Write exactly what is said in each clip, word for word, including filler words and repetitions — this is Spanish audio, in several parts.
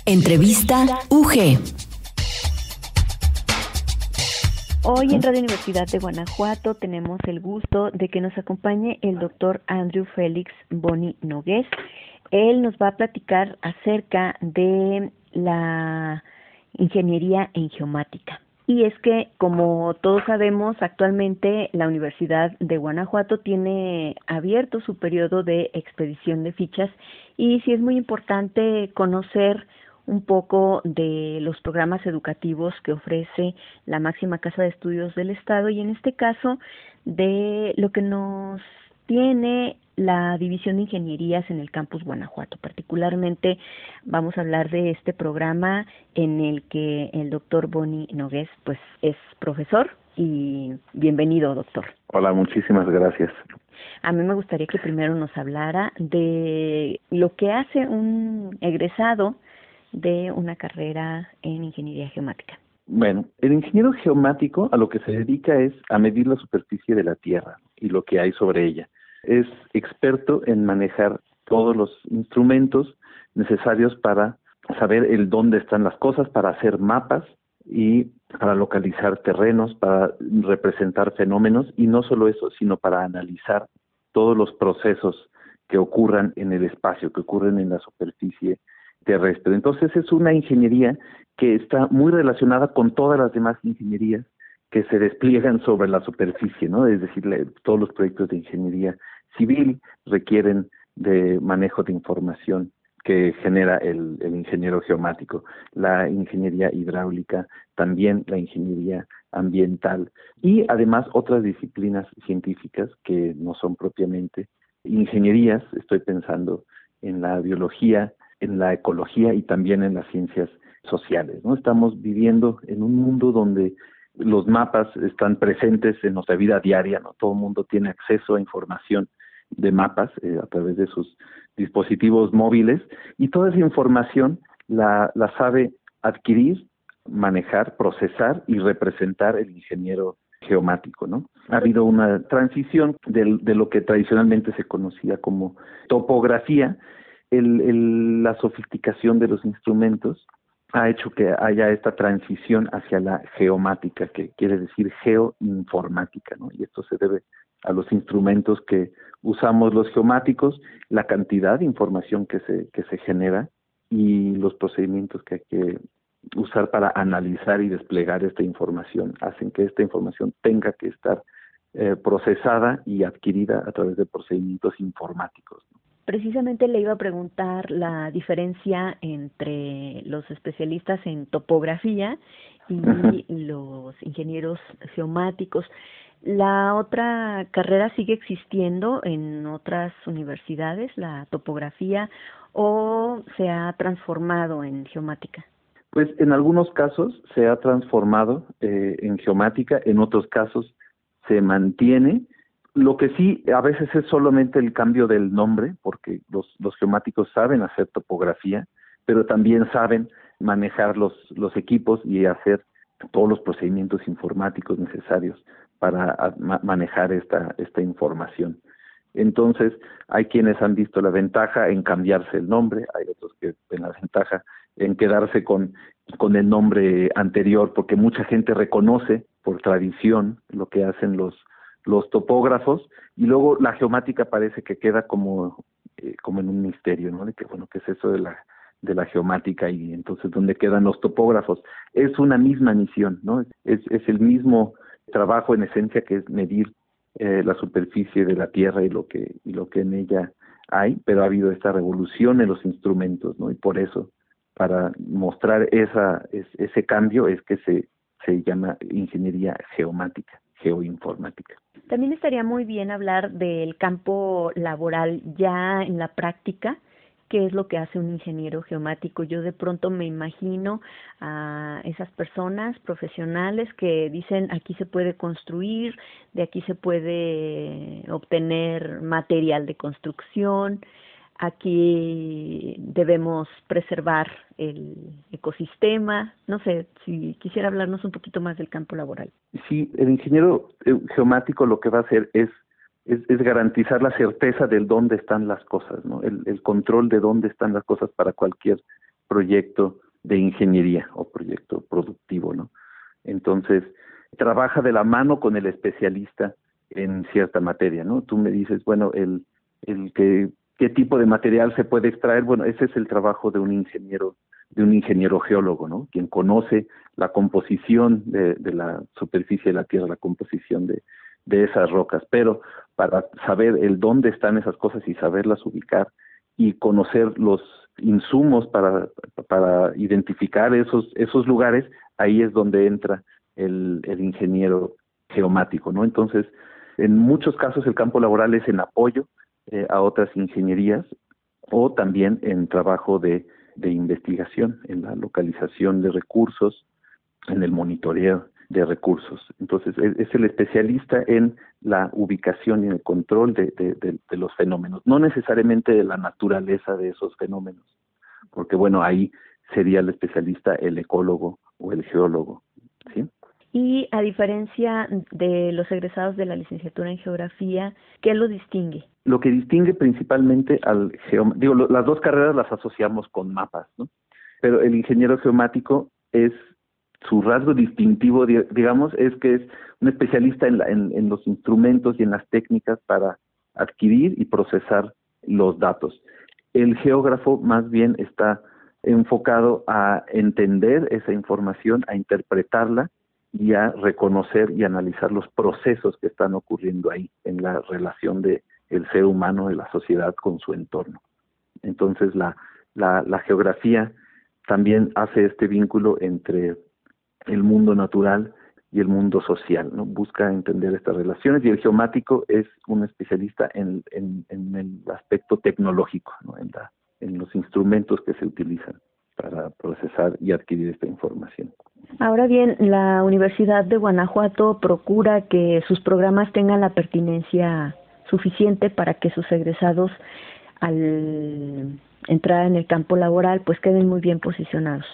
Entrevista U G. Hoy en Radio Universidad de Guanajuato tenemos el gusto de que nos acompañe el doctor Andrew Félix Boni Nogués. Él nos va a platicar acerca de la ingeniería en geomática. Y es que, como todos sabemos, actualmente la Universidad de Guanajuato tiene abierto su periodo de expedición de fichas y sí es muy importante conocer un poco de los programas educativos que ofrece la máxima casa de estudios del Estado y en este caso de lo que nos tiene la División de Ingenierías en el Campus Guanajuato. Particularmente vamos a hablar de este programa en el que el doctor Boni Nogués pues es profesor y bienvenido, doctor. Hola, muchísimas gracias. A mí me gustaría que primero nos hablara de lo que hace un egresado de una carrera en ingeniería geomática. Bueno, el ingeniero geomático a lo que se dedica es a medir la superficie de la Tierra y lo que hay sobre ella. Es experto en manejar todos los instrumentos necesarios para saber el dónde están las cosas, para hacer mapas y para localizar terrenos, para representar fenómenos y no solo eso, sino para analizar todos los procesos que ocurran en el espacio, que ocurren en la superficie terrestre. Entonces es una ingeniería que está muy relacionada con todas las demás ingenierías que se despliegan sobre la superficie, ¿no? Es decir, le, todos los proyectos de ingeniería civil requieren de manejo de información que genera el, el ingeniero geomático, la ingeniería hidráulica, también la ingeniería ambiental y además otras disciplinas científicas que no son propiamente ingenierías. Estoy pensando en la biología, en la ecología y también en las ciencias sociales, ¿no? Estamos viviendo en un mundo donde los mapas están presentes en nuestra vida diaria, ¿no? Todo el mundo tiene acceso a información de mapas eh, a través de sus dispositivos móviles y toda esa información la, la sabe adquirir, manejar, procesar y representar el ingeniero geomático, ¿no? Ha habido una transición de, de lo que tradicionalmente se conocía como topografía. El, el, la sofisticación de los instrumentos ha hecho que haya esta transición hacia la geomática, que quiere decir geoinformática, ¿no? Y esto se debe a los instrumentos que usamos los geomáticos, la cantidad de información que se que se genera y los procedimientos que hay que usar para analizar y desplegar esta información hacen que esta información tenga que estar eh, procesada y adquirida a través de procedimientos informáticos, ¿no? Precisamente le iba a preguntar la diferencia entre los especialistas en topografía y uh-huh. los ingenieros geomáticos. ¿La otra carrera sigue existiendo en otras universidades, la topografía, o se ha transformado en geomática? Pues en algunos casos se ha transformado eh, en geomática, en otros casos se mantiene. Lo que sí a veces es solamente el cambio del nombre, porque los, los geomáticos saben hacer topografía, pero también saben manejar los, los equipos y hacer todos los procedimientos informáticos necesarios para a, ma, manejar esta, esta información. Entonces, hay quienes han visto la ventaja en cambiarse el nombre, hay otros que ven la ventaja en quedarse con, con el nombre anterior, porque mucha gente reconoce por tradición lo que hacen los los topógrafos, y luego la geomática parece que queda como eh, como en un misterio, ¿no? De que, bueno, ¿qué es eso de la de la geomática? Y entonces, ¿dónde quedan los topógrafos? Es una misma misión, ¿no? Es, es el mismo trabajo en esencia, que es medir eh, la superficie de la Tierra y lo que y lo que en ella hay, pero ha habido esta revolución en los instrumentos, ¿no? Y por eso, para mostrar esa es, ese cambio, es que se se llama ingeniería geomática, geoinformática. También estaría muy bien hablar del campo laboral ya en la práctica. ¿Qué es lo que hace un ingeniero geomático? Yo de pronto me imagino a esas personas profesionales que dicen aquí se puede construir, de aquí se puede obtener material de construcción, aquí debemos preservar el ecosistema. No sé, si quisiera hablarnos un poquito más del campo laboral. Sí, el ingeniero geomático lo que va a hacer es Es, es garantizar la certeza del dónde están las cosas, ¿no? El, el control de dónde están las cosas para cualquier proyecto de ingeniería o proyecto productivo, ¿no? Entonces, trabaja de la mano con el especialista en cierta materia, ¿no? Tú me dices, bueno, el, el que, ¿qué tipo de material se puede extraer? Bueno, ese es el trabajo de un ingeniero, de un ingeniero geólogo, ¿no? Quien conoce la composición de, de la superficie de la Tierra, la composición de, de esas rocas, pero para saber el dónde están esas cosas y saberlas ubicar y conocer los insumos para, para identificar esos, esos lugares, ahí es donde entra el, el ingeniero geomático, ¿no? Entonces, en muchos casos el campo laboral es en apoyo eh, a otras ingenierías o también en trabajo de, de investigación, en la localización de recursos, en el monitoreo de recursos. Entonces, es, es el especialista en la ubicación y en el control de, de, de, de los fenómenos, no necesariamente de la naturaleza de esos fenómenos, porque bueno, ahí sería el especialista el ecólogo o el geólogo, ¿sí? Y a diferencia de los egresados de la licenciatura en geografía, ¿qué lo distingue? Lo que distingue principalmente al geomático, digo, lo, las dos carreras las asociamos con mapas, ¿no? Pero el ingeniero geomático es, su rasgo distintivo, digamos, es que es un especialista en, la, en, en los instrumentos y en las técnicas para adquirir y procesar los datos. El geógrafo más bien está enfocado a entender esa información, a interpretarla y a reconocer y analizar los procesos que están ocurriendo ahí en la relación de el ser humano, de la sociedad con su entorno. Entonces la, la, la geografía también hace este vínculo entre el mundo natural y el mundo social, ¿no? Busca entender estas relaciones, y el geomático es un especialista en, en, en el aspecto tecnológico, ¿no? En, la, en los instrumentos que se utilizan para procesar y adquirir esta información. Ahora bien, la Universidad de Guanajuato procura que sus programas tengan la pertinencia suficiente para que sus egresados, al entrar en el campo laboral, pues queden muy bien posicionados.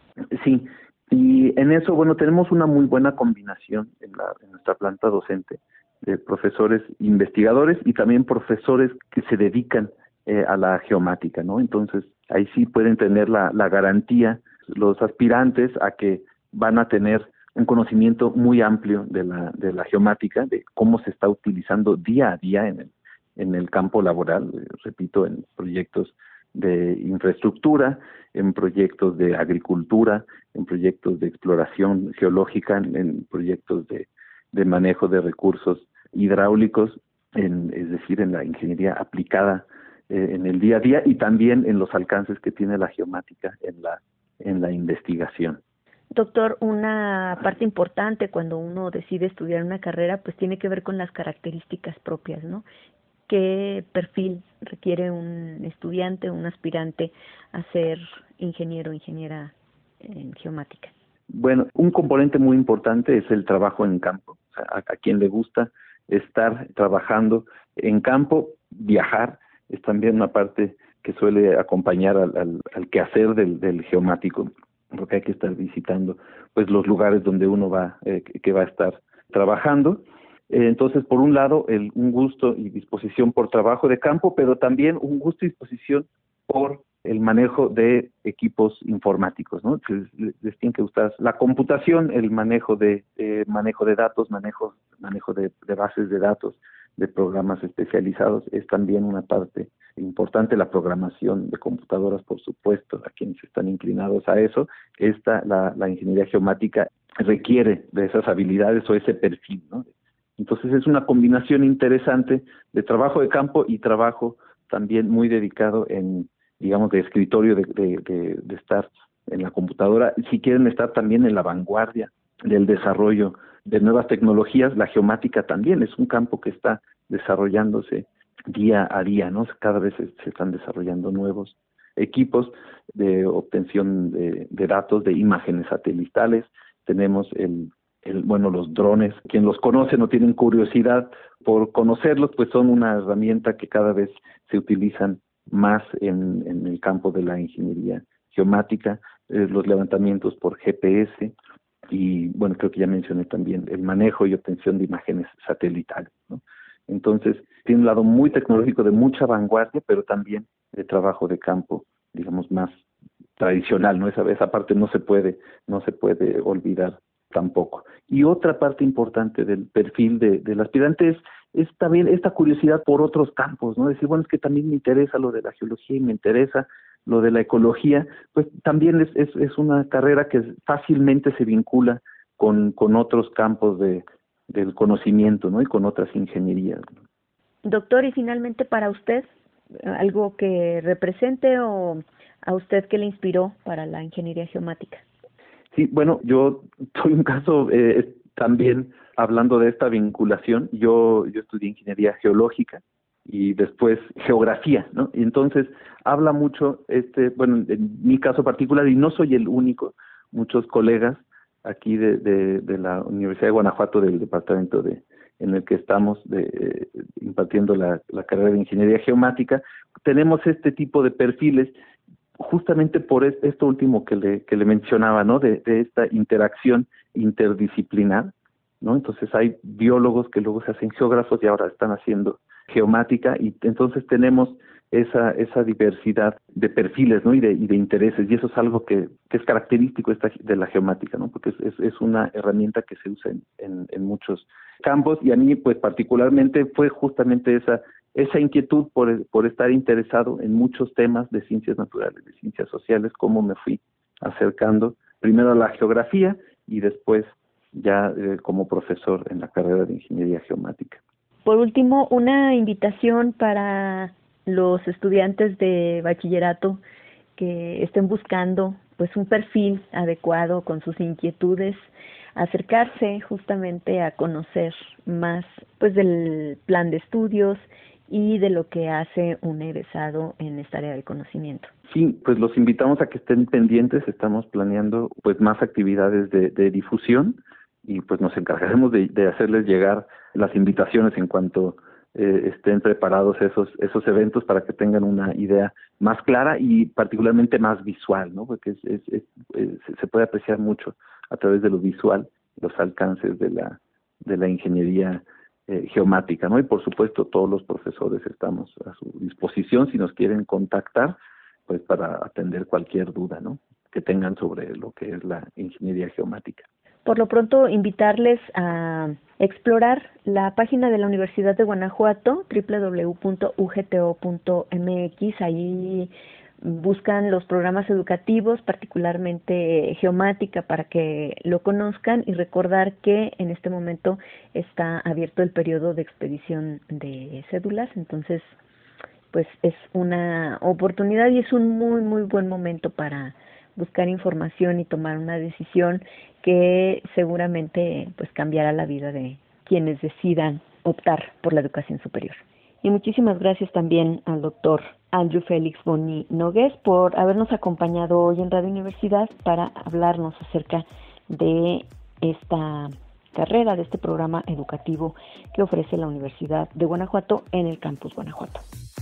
Sí, y en eso, bueno, tenemos una muy buena combinación en, la, en nuestra planta docente de profesores investigadores y también profesores que se dedican eh, a la geomática, ¿no? Entonces, ahí sí pueden tener la, la garantía los aspirantes a que van a tener un conocimiento muy amplio de la, de la geomática, de cómo se está utilizando día a día en el, en el campo laboral, eh, repito, en proyectos de infraestructura, en proyectos de agricultura, en proyectos de exploración geológica, en, en proyectos de, de manejo de recursos hidráulicos, en, es decir, en la ingeniería aplicada eh, en el día a día y también en los alcances que tiene la geomática en la, en la investigación. Doctor, una parte importante cuando uno decide estudiar una carrera, pues tiene que ver con las características propias, ¿no? ¿Qué perfil requiere un estudiante, un aspirante a ser ingeniero o ingeniera en geomática? Bueno, un componente muy importante es el trabajo en campo. O sea, a, a quien le gusta estar trabajando en campo, viajar, es también una parte que suele acompañar al, al, al quehacer del, del geomático, porque hay que estar visitando pues los lugares donde uno va, eh, que va a estar trabajando. Eh, entonces, por un lado, el, un gusto y disposición por trabajo de campo, pero también un gusto y disposición por el manejo de equipos informáticos, ¿no? Les, les tiene que gustar la computación, el manejo de eh, manejo de datos, manejo manejo de, de bases de datos, de programas especializados, es también una parte importante. La programación de computadoras, por supuesto, a quienes están inclinados a eso. Esta, la, la ingeniería geomática requiere de esas habilidades o ese perfil, ¿no? Entonces es una combinación interesante de trabajo de campo y trabajo también muy dedicado en, digamos, de escritorio, de, de, de, de estar en la computadora. Si quieren estar también en la vanguardia del desarrollo de nuevas tecnologías, la geomática también es un campo que está desarrollándose día a día, ¿no? Cada vez se, se están desarrollando nuevos equipos de obtención de, de datos, de imágenes satelitales. Tenemos el El, bueno, los drones, quien los conoce no tienen curiosidad por conocerlos, pues son una herramienta que cada vez se utilizan más en, en el campo de la ingeniería geomática, eh, los levantamientos por G P S y, bueno, creo que ya mencioné también el manejo y obtención de imágenes satelitales, ¿no? Entonces, tiene un lado muy tecnológico de mucha vanguardia, pero también de trabajo de campo, digamos, más tradicional, ¿no? Esa, esa parte no se puede, no se puede olvidar tampoco. Y otra parte importante del perfil de, del aspirante es, es también esta curiosidad por otros campos, ¿no? Decir, bueno, es que también me interesa lo de la geología y me interesa lo de la ecología, pues también es, es, es una carrera que fácilmente se vincula con, con otros campos de, del conocimiento, ¿no? Y con otras ingenierías, ¿no? Doctor, y finalmente para usted, ¿algo que represente o a usted que le inspiró para la ingeniería geomática? Sí, bueno, yo soy un caso eh, también hablando de esta vinculación. Yo, yo estudié ingeniería geológica y después geografía, ¿no? Y entonces habla mucho, este, bueno, en mi caso particular, y no soy el único, muchos colegas aquí de, de, de la Universidad de Guanajuato, del departamento de en el que estamos de, eh, impartiendo la, la carrera de ingeniería geomática, tenemos este tipo de perfiles justamente por esto último que le que le mencionaba, ¿no? De, de esta interacción interdisciplinar, ¿no? Entonces hay biólogos que luego se hacen geógrafos y ahora están haciendo geomática, y entonces tenemos esa esa diversidad de perfiles, ¿no? Y de, y de intereses, y eso es algo que, que es característico esta, de la geomática, ¿no? Porque es, es, es una herramienta que se usa en, en, en muchos campos, y a mí pues particularmente fue justamente esa esa inquietud por, por estar interesado en muchos temas de ciencias naturales, de ciencias sociales, cómo me fui acercando primero a la geografía y después ya eh, como profesor en la carrera de ingeniería geomática. Por último, una invitación para los estudiantes de bachillerato que estén buscando pues un perfil adecuado con sus inquietudes, acercarse justamente a conocer más pues del plan de estudios y de lo que hace un egresado en esta área del conocimiento. Sí, pues los invitamos a que estén pendientes. Estamos planeando pues más actividades de, de difusión y pues nos encargaremos de, de hacerles llegar las invitaciones en cuanto eh, estén preparados esos esos eventos, para que tengan una idea más clara y particularmente más visual, ¿no? Porque es, es, es, es, se puede apreciar mucho a través de lo visual los alcances de la de la ingeniería Eh, geomática, ¿no? Y por supuesto todos los profesores estamos a su disposición si nos quieren contactar, pues para atender cualquier duda, ¿no? Que tengan sobre lo que es la ingeniería geomática. Por lo pronto, invitarles a explorar la página de la Universidad de Guanajuato, doble u doble u doble u punto u g t o punto m x. Ahí buscan los programas educativos, particularmente geomática, para que lo conozcan, y recordar que en este momento está abierto el periodo de expedición de cédulas. Entonces, pues es una oportunidad y es un muy, muy buen momento para buscar información y tomar una decisión que seguramente pues cambiará la vida de quienes decidan optar por la educación superior. Y muchísimas gracias también al doctor Andrew Félix Boni Nogués por habernos acompañado hoy en Radio Universidad para hablarnos acerca de esta carrera, de este programa educativo que ofrece la Universidad de Guanajuato en el campus Guanajuato.